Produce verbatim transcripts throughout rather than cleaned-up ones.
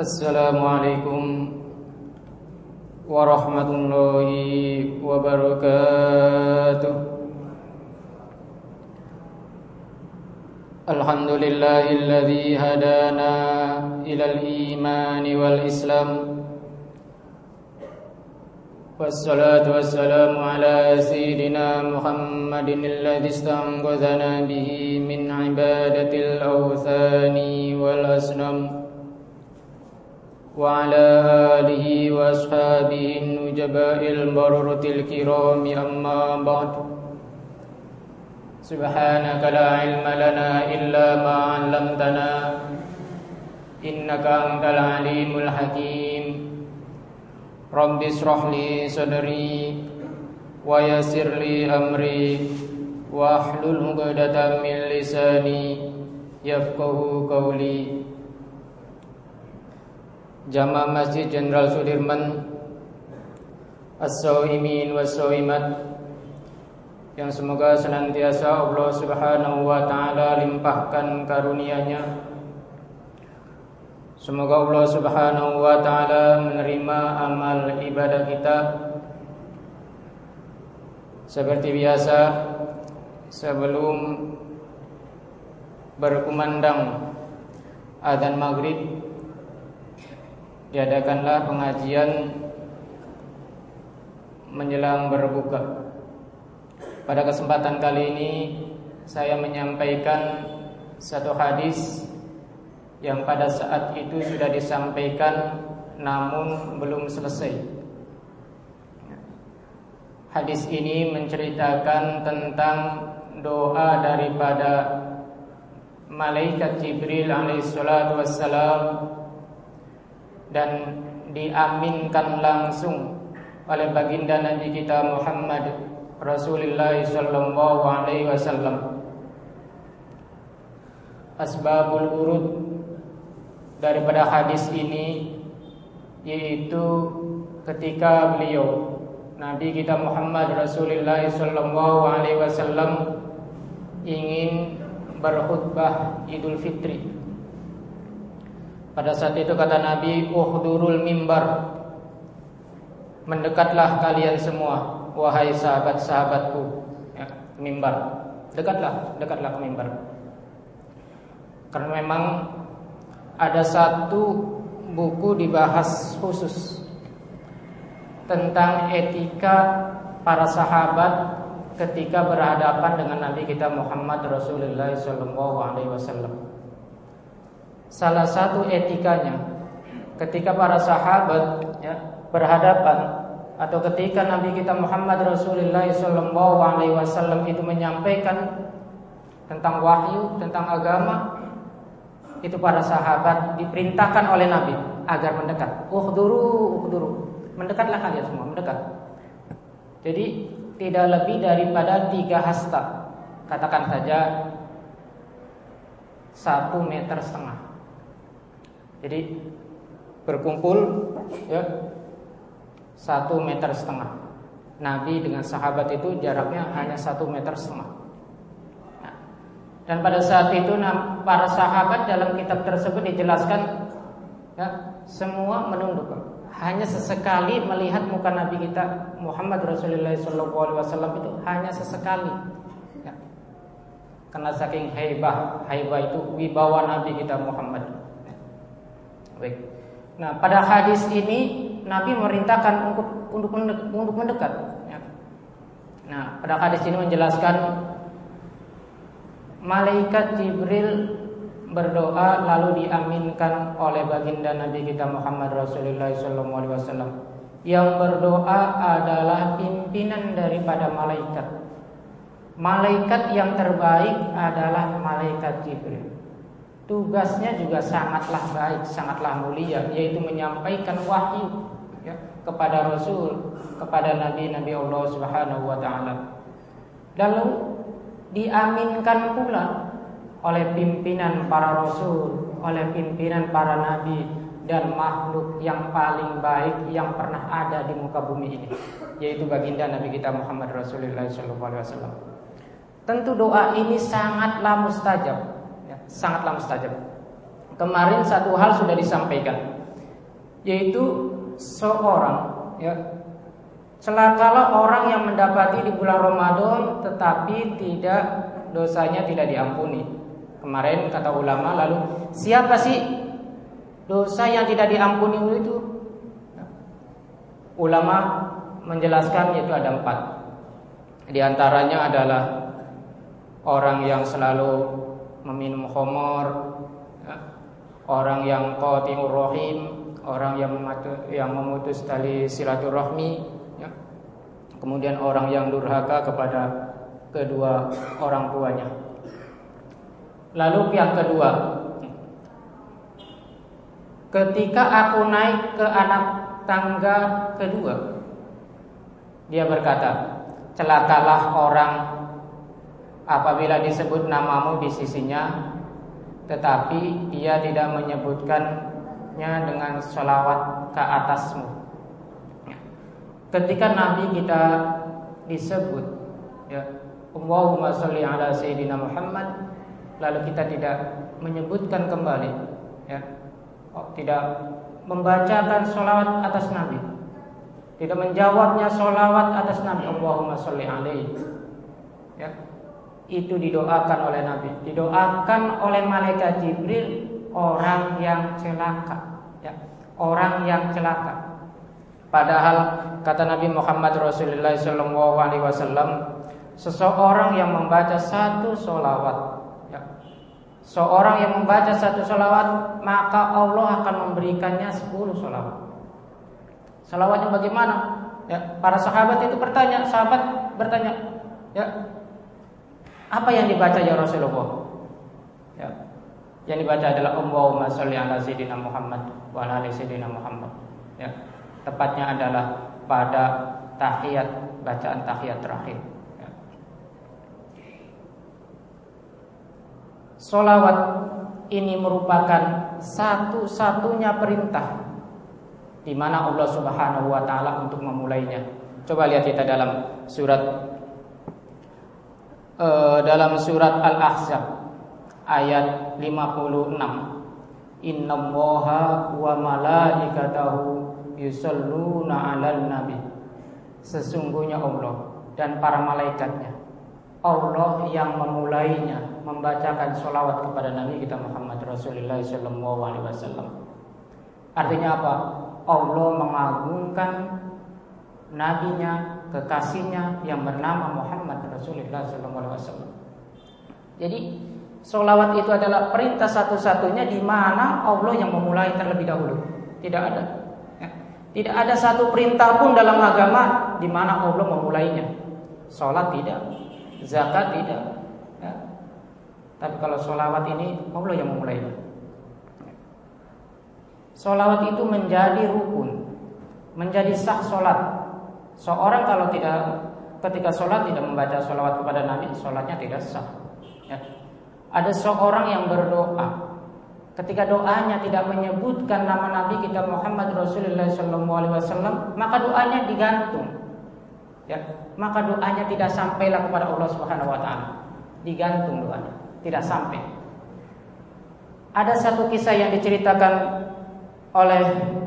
Assalamualaikum warahmatullahi wabarakatuh. Alhamdulillahilladzi hadana ilal imani wal islam. Wassalatu wassalamu ala sayyidina Muhammadin alladzi istanqadhana bihi min ibadatil awthani wal asnam. Wa ala alihi wa ashabihi nujaba'il bararatil kirami amma ba'du. Subhanaka la ilma lana illa ma 'allamtana innaka antal alimul hakim. Rabbi ishrah li sadri wa yassir li amri wa hlul 'uqdatam min lisani yafqahu qawli. Jamaah Masjid Jenderal Sudirman, as-shaimin was-shaimat, yang semoga senantiasa Allah Subhanahu wa taala limpahkan karunia-Nya. Semoga Allah Subhanahu wa taala menerima amal ibadah kita. Seperti biasa, sebelum berkumandang adzan maghrib, diadakanlah pengajian menjelang berbuka. Pada kesempatan kali ini saya menyampaikan satu hadis yang pada saat itu sudah disampaikan namun belum selesai. Hadis ini menceritakan tentang doa daripada malaikat Jibril alaihissalatu wassalam dan diaminkan langsung oleh baginda Nabi kita Muhammad Rasulullah sallallahu alaihi wasallam. Asbabul urud daripada hadis ini yaitu ketika beliau Nabi kita Muhammad Rasulullah sallallahu alaihi wasallam ingin berkhutbah Idul Fitri. Pada saat itu kata Nabi, "Uhdurul mimbar." Mendekatlah kalian semua, wahai sahabat-sahabatku, ya, mimbar. Dekatlah, dekatlah ke mimbar. Karena memang ada satu buku dibahas khusus tentang etika para sahabat ketika berhadapan dengan Nabi kita Muhammad Rasulullah sallallahu alaihi wasallam. Salah satu etikanya ketika para sahabat ya, berhadapan atau ketika Nabi kita Muhammad Rasulullah sallallahu alaihi wasallam itu menyampaikan tentang wahyu, tentang agama, itu para sahabat diperintahkan oleh Nabi agar mendekat. Uhduru, uhduru. Mendekatlah kalian semua, mendekat. Jadi tidak lebih daripada tiga hasta. Katakan saja satu meter setengah. Jadi berkumpul ya satu meter setengah. Nabi dengan sahabat itu jaraknya hanya satu meter setengah. Nah, dan pada saat itu para sahabat dalam kitab tersebut dijelaskan ya, semua menunduk. Hanya sesekali melihat muka Nabi kita Muhammad Rasulullah sallallahu alaihi wasallam itu hanya sesekali. Ya. Karena saking haibah, haibah itu wibawa Nabi kita Muhammad. Baik. Nah, pada hadis ini Nabi merintahkan untuk untuk mendekat, untuk mendekat. Ya. Nah, pada hadis ini menjelaskan malaikat Jibril berdoa lalu diaminkan oleh baginda Nabi kita Muhammad Rasulullah sallallahu alaihi wasallam. Yang berdoa adalah pimpinan daripada malaikat. Malaikat yang terbaik adalah malaikat Jibril. Tugasnya juga sangatlah baik, sangatlah mulia, yaitu menyampaikan wahyu ya, kepada Rasul, kepada Nabi-Nabi Allah Subhanahu wa taala. Lalu diaminkan pula oleh pimpinan para Rasul, oleh pimpinan para Nabi dan makhluk yang paling baik yang pernah ada di muka bumi ini, yaitu baginda Nabi kita Muhammad Rasulullah sallallahu alaihi wasallam. Tentu doa ini sangatlah mustajab. Sangatlah mustajab. Kemarin satu hal sudah disampaikan. yaitu seorang, ya, celakalah orang yang mendapati di bulan Ramadan tetapi tidak dosanya tidak diampuni. Kemarin kata ulama, lalu siapa sih dosa yang tidak diampuni itu? Ulama menjelaskan yaitu ada empat. Di antaranya adalah orang yang selalu meminum khamar, ya, orang yang qati'ur rahim, orang yang yang memutus tali silaturahmi, ya. Kemudian orang yang durhaka kepada kedua orang tuanya. Lalu yang kedua, ketika aku naik ke anak tangga kedua, dia berkata, celakalah orang apabila disebut namamu di sisinya, tetapi dia tidak menyebutkannya dengan sholawat ke atasmu. Ketika Nabi kita disebut, ya, Allahumma sholli ala Sayyidina Muhammad, lalu kita tidak menyebutkan kembali, ya, oh, tidak membacakan sholawat atas Nabi, tidak menjawabnya sholawat atas Nabi, Allahumma sholli alaihi, ya, itu didoakan oleh Nabi, didoakan oleh malaikat Jibril, orang yang celaka, ya, orang yang celaka. Padahal kata Nabi Muhammad Rasulullah Shallallahu Alaihi Wasallam, seseorang yang membaca satu sholawat, ya, seorang yang membaca satu sholawat, maka Allah akan memberikannya sepuluh sholawat. Sholawatnya bagaimana? Ya, para sahabat itu bertanya, sahabat bertanya, ya, apa yang dibaca ya Rasulullah? Ya, yang dibaca adalah Allahumma sholli ala Sayyidina Muhammad wa ala ali Sayyidina Muhammad. Ya, tepatnya adalah pada tahiyat, bacaan tahiyat terakhir. Ya. Sholawat ini merupakan satu-satunya perintah di mana Allah Subhanahu wa taala untuk memulainya. Coba lihat kita dalam surat uh, dalam surat Al-Ahzab ayat lima puluh enam. Innallaha wa malaikatahu yusholluna 'alan nabi. Sesungguhnya Allah dan para malaikatnya, Allah yang memulainya, membacakan sholawat kepada Nabi kita Muhammad Rasulullah Sallallahu Alaihi Wasallam. Artinya apa? Allah mengagungkan nabinya, kekasihnya yang bernama Muhammad Rasulullah Sallallahu Alaihi Wasallam. Jadi sholawat itu adalah perintah satu-satunya di mana Allah yang memulai terlebih dahulu. Tidak ada, ya. Tidak ada satu perintah pun dalam agama di mana Allah memulainya. Sholat tidak, zakat tidak, ya. Tapi kalau sholawat ini Allah yang memulainya. Sholawat itu menjadi rukun, menjadi sah sholat. Seorang kalau tidak ketika sholat tidak membaca sholawat kepada Nabi, sholatnya tidak sah, ya. Ada seorang yang berdoa, ketika doanya tidak menyebutkan nama Nabi kita Muhammad Rasulullah Sallallahu Alaihi Wasallam, maka doanya digantung, ya. Maka doanya tidak sampailah kepada Allah Subhanahu Wa Taala, digantung doanya, tidak sampai. Ada satu kisah yang diceritakan oleh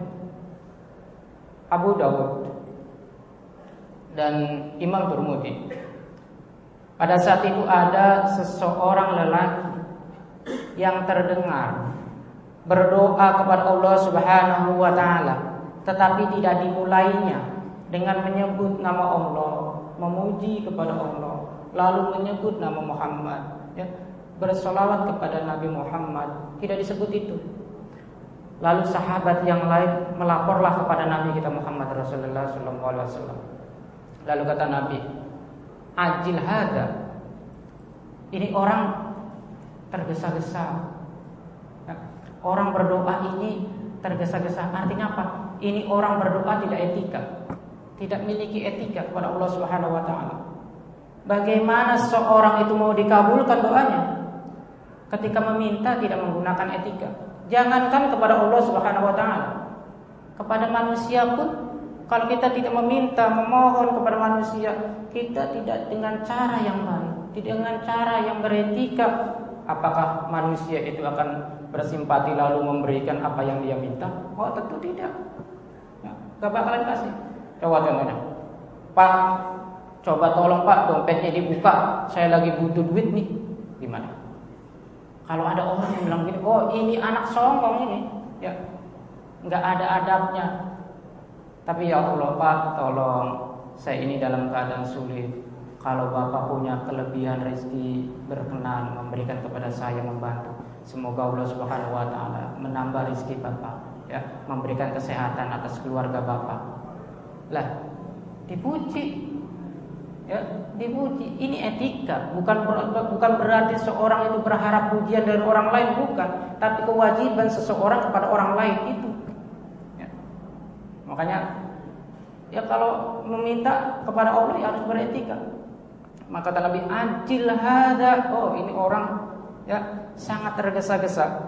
Abu Dawud dan Imam Tirmidzi. Pada saat itu ada seseorang lelaki yang terdengar berdoa kepada Allah Subhanahu wa taala, tetapi tidak dimulainya dengan menyebut nama Allah, memuji kepada Allah, lalu menyebut nama Muhammad, ya, bersolawat kepada Nabi Muhammad, tidak disebut itu. Lalu sahabat yang lain melaporlah kepada Nabi kita Muhammad Rasulullah Sallallahu Alaihi Wasallam. Lalu kata Nabi, ajil hada, ini orang tergesa-gesa, ya, orang berdoa ini tergesa-gesa. Artinya apa? Ini orang berdoa tidak etika, tidak memiliki etika kepada Allah Subhanahu Wa Taala. Bagaimana seorang itu mau dikabulkan doanya ketika meminta tidak menggunakan etika? Jangankan kepada Allah Subhanahu Wa Taala, kepada manusia pun, kalau kita tidak meminta, memohon kepada manusia, kita tidak dengan cara yang baik, tidak dengan cara yang beretika, apakah manusia itu akan bersimpati lalu memberikan apa yang dia minta? Oh tentu tidak. Ya, gak bakalan kasih. Coba contohnya, Pak, coba tolong Pak, dompetnya dibuka, saya lagi butuh duit nih. Gimana? Kalau ada orang yang bilang gini, oh ini anak songong ini, ya nggak ada adabnya. Tapi ya Allah Pak, tolong, saya ini dalam keadaan sulit. Kalau Bapak punya kelebihan rezeki, berkenan memberikan kepada saya, membantu. Semoga Allah Subhanahu wa taala menambah rezeki Bapak, ya, memberikan kesehatan atas keluarga Bapak. Lah, dipuji. Ya, dipuji. Ini etika, bukan bukan berarti seorang itu berharap pujian dari orang lain, bukan, tapi kewajiban seseorang kepada orang lain itu. Ya. Makanya ya kalau meminta kepada Allah ya harus beretika. Maka kata Nabi, ajil hada, oh ini orang ya sangat tergesa-gesa.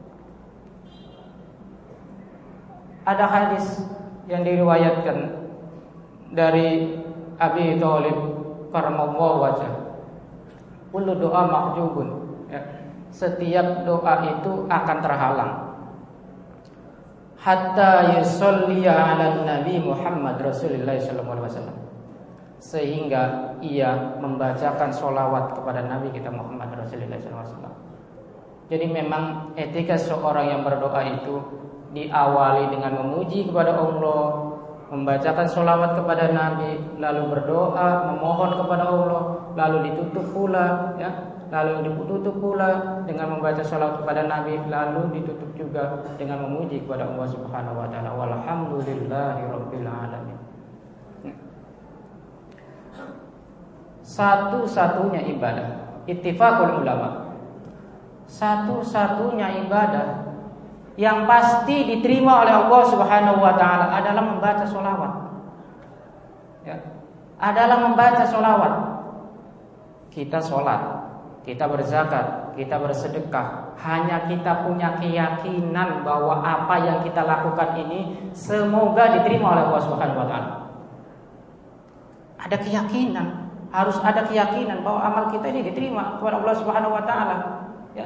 Ada hadis yang diriwayatkan dari Abi Thalib karamallahu wajah. Kullu doa mahjubun. Ya. Setiap doa itu akan terhalang. Hatta yusolliya ala Nabi Muhammad Rasulullah sallallahu alaihi wasallam. Sehingga ia membacakan sholawat kepada Nabi kita Muhammad Rasulullah sallallahu alaihi wasallam. Jadi memang etika seorang yang berdoa itu diawali dengan memuji kepada Allah, membacakan sholawat kepada Nabi, lalu berdoa, memohon kepada Allah, lalu ditutup pula, ya, lalu ditutup pula dengan membaca sholawat kepada Nabi, lalu ditutup juga dengan memuji kepada Allah Subhanahu Wa Taala. Walhamdulillahirabbil alamin. Satu-satunya ibadah, ittifaqul ulama, satu-satunya ibadah yang pasti diterima oleh Allah Subhanahu wa taala adalah membaca sholawat. Ya, adalah membaca sholawat. Kita sholat, kita berzakat, kita bersedekah, hanya kita punya keyakinan bahwa apa yang kita lakukan ini semoga diterima oleh Allah Subhanahu wa taala. Ada keyakinan, harus ada keyakinan bahwa amal kita ini diterima oleh Allah Subhanahu wa taala. Ya.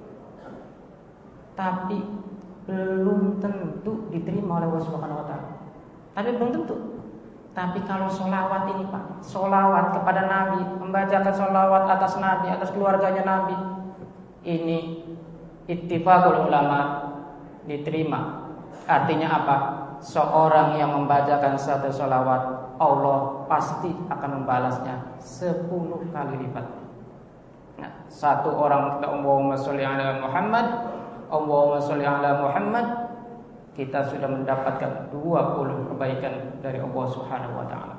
Tapi belum tentu diterima oleh Allah Subhanahu wa taala. Tapi belum tentu. Tapi kalau sholawat ini Pak, sholawat kepada Nabi, membacakan sholawat atas Nabi, atas keluarganya Nabi, ini ittifaqul ulama diterima. Artinya apa? Seorang yang membacakan satu sholawat, Allah pasti akan membalasnya sepuluh kali lipat. Nah, satu orang kita Allahumma sholli ala Muhammad, Allahumma sholli ala Muhammad, kita sudah mendapatkan dua puluh kebaikan dari Allah Subhanahu wa taala.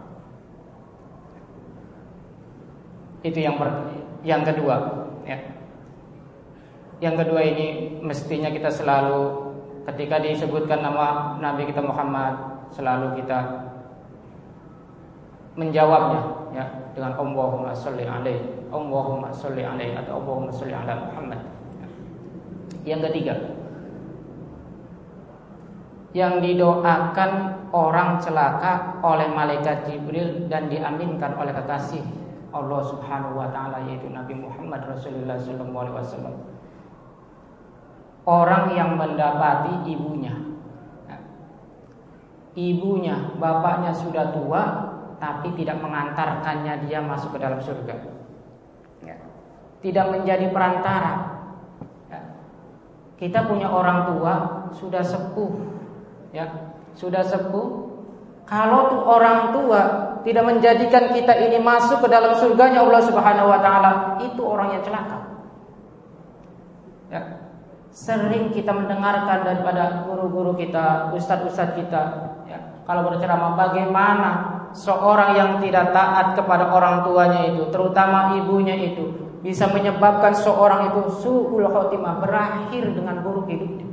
Itu yang ber, yang kedua, ya. Yang kedua ini mestinya kita selalu ketika disebutkan nama Nabi kita Muhammad, selalu kita menjawabnya, ya, dengan Allahumma sholli alaihi, Allahumma sholli alaihi atau Allahumma sholli ala Muhammad. Yang ketiga, yang didoakan orang celaka oleh malaikat Jibril dan diaminkan oleh kekasih Allah Subhanahu wa taala, yaitu Nabi Muhammad Rasulullah sallallahu alaihi wasallam. Orang yang mendapati ibunya, ibunya, bapaknya sudah tua, tapi tidak mengantarkannya dia masuk ke dalam surga, ya, tidak menjadi perantara. Ya. Kita punya orang tua sudah sepuh, ya, sudah sepuh. Kalau tuh orang tua tidak menjadikan kita ini masuk ke dalam surganya Allah Subhanahu Wa Taala, itu orang yang celaka. Ya. Sering kita mendengarkan daripada guru-guru kita, ustadz-ustadz kita, ya, kalau berceramah bagaimana seorang yang tidak taat kepada orang tuanya itu, terutama ibunya itu, bisa menyebabkan seorang itu su'ul khotimah, berakhir dengan buruk hidupnya.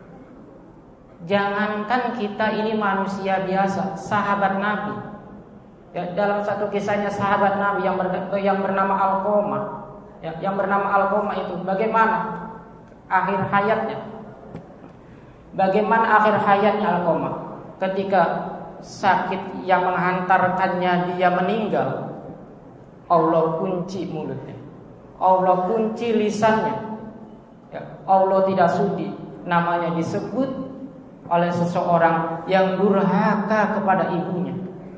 Jangankan kita ini manusia biasa, sahabat Nabi, ya, dalam satu kisahnya sahabat Nabi yang, ber, yang bernama Alqamah, ya, yang bernama Alqamah itu bagaimana akhir hayatnya? Bagaimana akhir hayatnya Alqamah? Ketika sakit yang menghantarkannya dia meninggal, Allah kunci mulutnya, Allah kunci lisannya, Ya, Allah tidak sudi namanya disebut oleh seseorang yang durhaka kepada ibunya.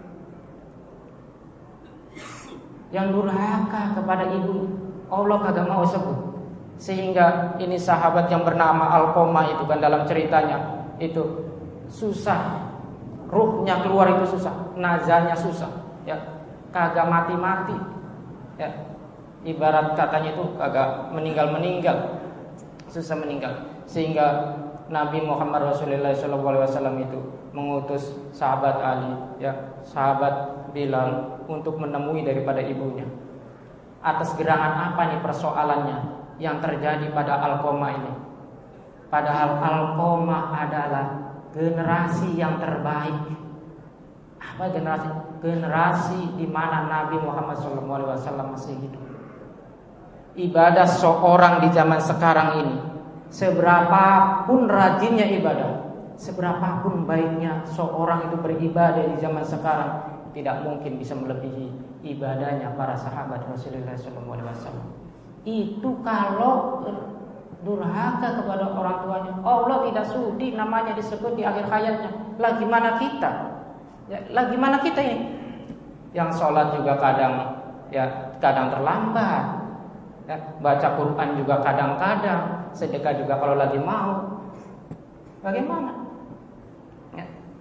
Yang durhaka kepada ibu, Allah kagak mau sebut. Sehingga ini sahabat yang bernama Alqamah itu kan dalam ceritanya itu susah, ruhnya keluar itu susah, nazarnya susah, ya kagak mati-mati, ya ibarat katanya itu kagak meninggal-meninggal, susah meninggal. Sehingga Nabi Muhammad Rasulullah shallallahu alaihi wasallam itu mengutus sahabat Ali, ya sahabat Bilal untuk menemui daripada ibunya. Atas gerangan apa nih persoalannya yang terjadi pada Alqamah ini? Padahal Alqamah adalah generasi yang terbaik. Apa generasi? Generasi di mana Nabi Muhammad shallallahu alaihi wasallam masih hidup. Ibadah seorang di zaman sekarang ini, seberapapun rajinnya ibadah, seberapapun baiknya seorang itu beribadah di zaman sekarang, tidak mungkin bisa melebihi ibadahnya para sahabat Rasulullah shallallahu alaihi wasallam. Itu kalau durhaka kepada orang tuanya, Allah tidak sudi namanya disebut di akhir hayatnya. Lah gimana kita? Ya, lah gimana kita ini? Yang sholat juga kadang ya kadang terlambat. Ya, baca Quran juga kadang-kadang, sedekah juga kalau lagi mau. Bagaimana? Ya.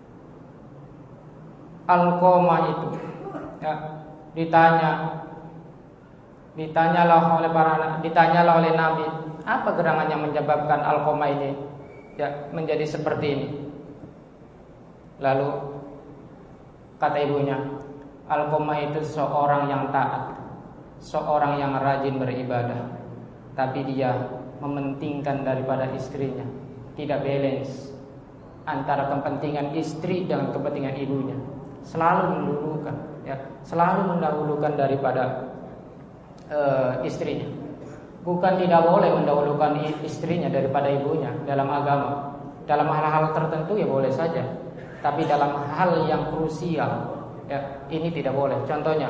Alqamah itu ya, ditanya ditanyalah oleh para ditanyalah oleh Nabi, apa gerangan yang menyebabkan Alqamah ini ya menjadi seperti ini? Lalu kata ibunya, Alqamah itu seorang yang taat, seorang yang rajin beribadah, tapi dia mementingkan daripada istrinya, tidak balance antara kepentingan istri dengan kepentingan ibunya. Selalu mendahulukan, ya, selalu mendahulukan daripada uh, istrinya. Bukan tidak boleh mendahulukan istrinya daripada ibunya dalam agama. Dalam hal-hal tertentu ya boleh saja, tapi dalam hal yang krusial, ya, ini tidak boleh. Contohnya,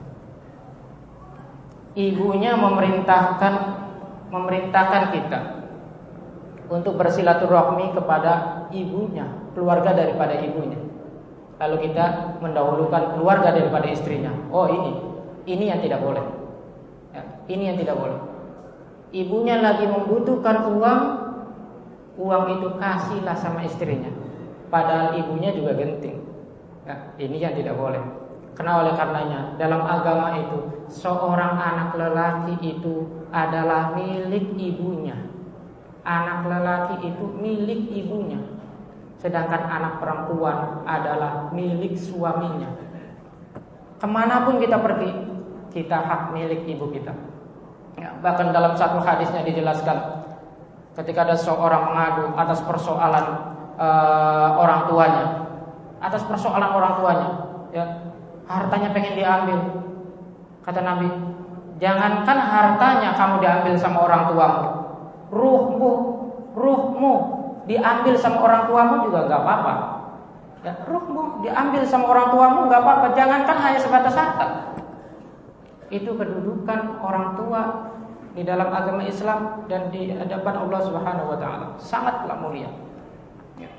ibunya memerintahkan memerintahkan kita untuk bersilaturahmi kepada ibunya, keluarga daripada ibunya. Lalu kita mendahulukan keluarga daripada istrinya. Oh ini, ini yang tidak boleh. Ya, ini yang tidak boleh. Ibunya lagi membutuhkan uang, uang itu kasihlah sama istrinya. Padahal ibunya juga genting. Ya, ini yang tidak boleh. Karena oleh karenanya dalam agama itu seorang anak lelaki itu adalah milik ibunya. Anak lelaki itu milik ibunya. Sedangkan anak perempuan adalah milik suaminya. Kemanapun kita pergi, kita hak milik ibu kita. Ya, bahkan dalam satu hadisnya dijelaskan, ketika ada seorang mengadu atas persoalan uh, orang tuanya, atas persoalan orang tuanya, ya, hartanya pengen diambil. Kata Nabi, jangankan hartanya kamu diambil sama orang tuamu, ruhmu, ruhmu diambil sama orang tuamu juga gak apa-apa. Ya, ruhmu diambil sama orang tuamu gak apa-apa. Jangankan hanya sebatas harta. Itu kedudukan orang tua di dalam agama Islam dan di hadapan Allah Subhanahu wa taala sangatlah mulia. Ya.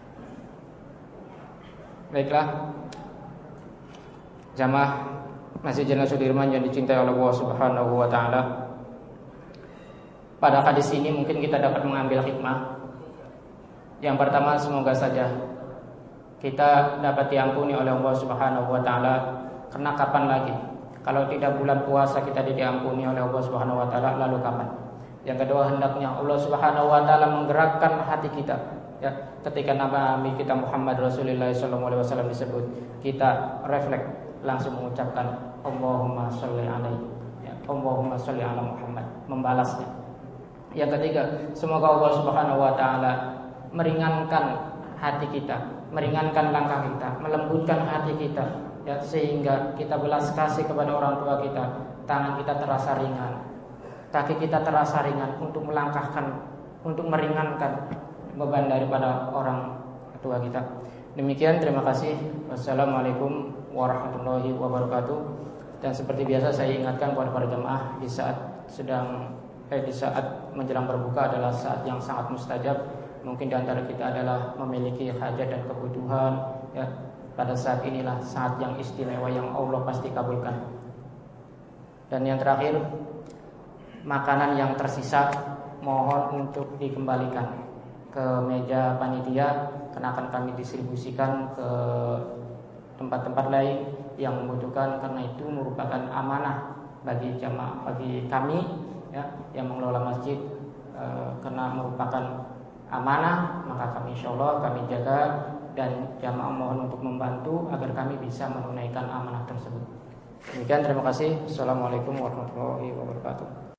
Baiklah, jamaah Masjid Jalan Sudirman yang dicintai oleh Allah Subhanahu wa taala. Pada hadis ini mungkin kita dapat mengambil hikmah. Yang pertama, semoga saja kita dapat diampuni oleh Allah Subhanahu wa taala. Karena kapan lagi kalau tidak bulan puasa kita diampuni oleh Allah Subhanahu wa taala, lalu kapan? Yang kedua, hendaknya Allah Subhanahu wa taala menggerakkan hati kita, ya, ketika nama Nabi kita Muhammad Rasulullah shallallahu alaihi wasallam disebut, kita refleks langsung mengucapkan Allahumma sholli alaihi, ya, Allahumma sholli ala Muhammad, membalasnya. Yang ketiga, semoga Allah Subhanahu wa taala meringankan hati kita, meringankan langkah kita, melembutkan hati kita, ya, sehingga kita belas kasih kepada orang tua kita, tangan kita terasa ringan, kaki kita terasa ringan untuk melangkahkan, untuk meringankan beban daripada orang tua kita. Demikian, terima kasih. Wassalamualaikum warahmatullahi wabarakatuh. Dan seperti biasa saya ingatkan kepada para jemaah di saat sedang eh, di saat menjelang berbuka adalah saat yang sangat mustajab. Mungkin di antara kita adalah memiliki hajat dan kebutuhan, ya. Pada saat inilah saat yang istimewa yang Allah pasti kabulkan. Dan yang terakhir, makanan yang tersisa mohon untuk dikembalikan ke meja panitia, karena akan kami distribusikan ke tempat-tempat lain yang membutuhkan, karena itu merupakan amanah bagi jamaah, bagi kami, ya, yang mengelola masjid, e, karena merupakan amanah, maka kami insya Allah kami jaga, dan jamaah mohon untuk membantu agar kami bisa menunaikan amanah tersebut. Demikian, terima kasih. Assalamualaikum warahmatullahi wabarakatuh.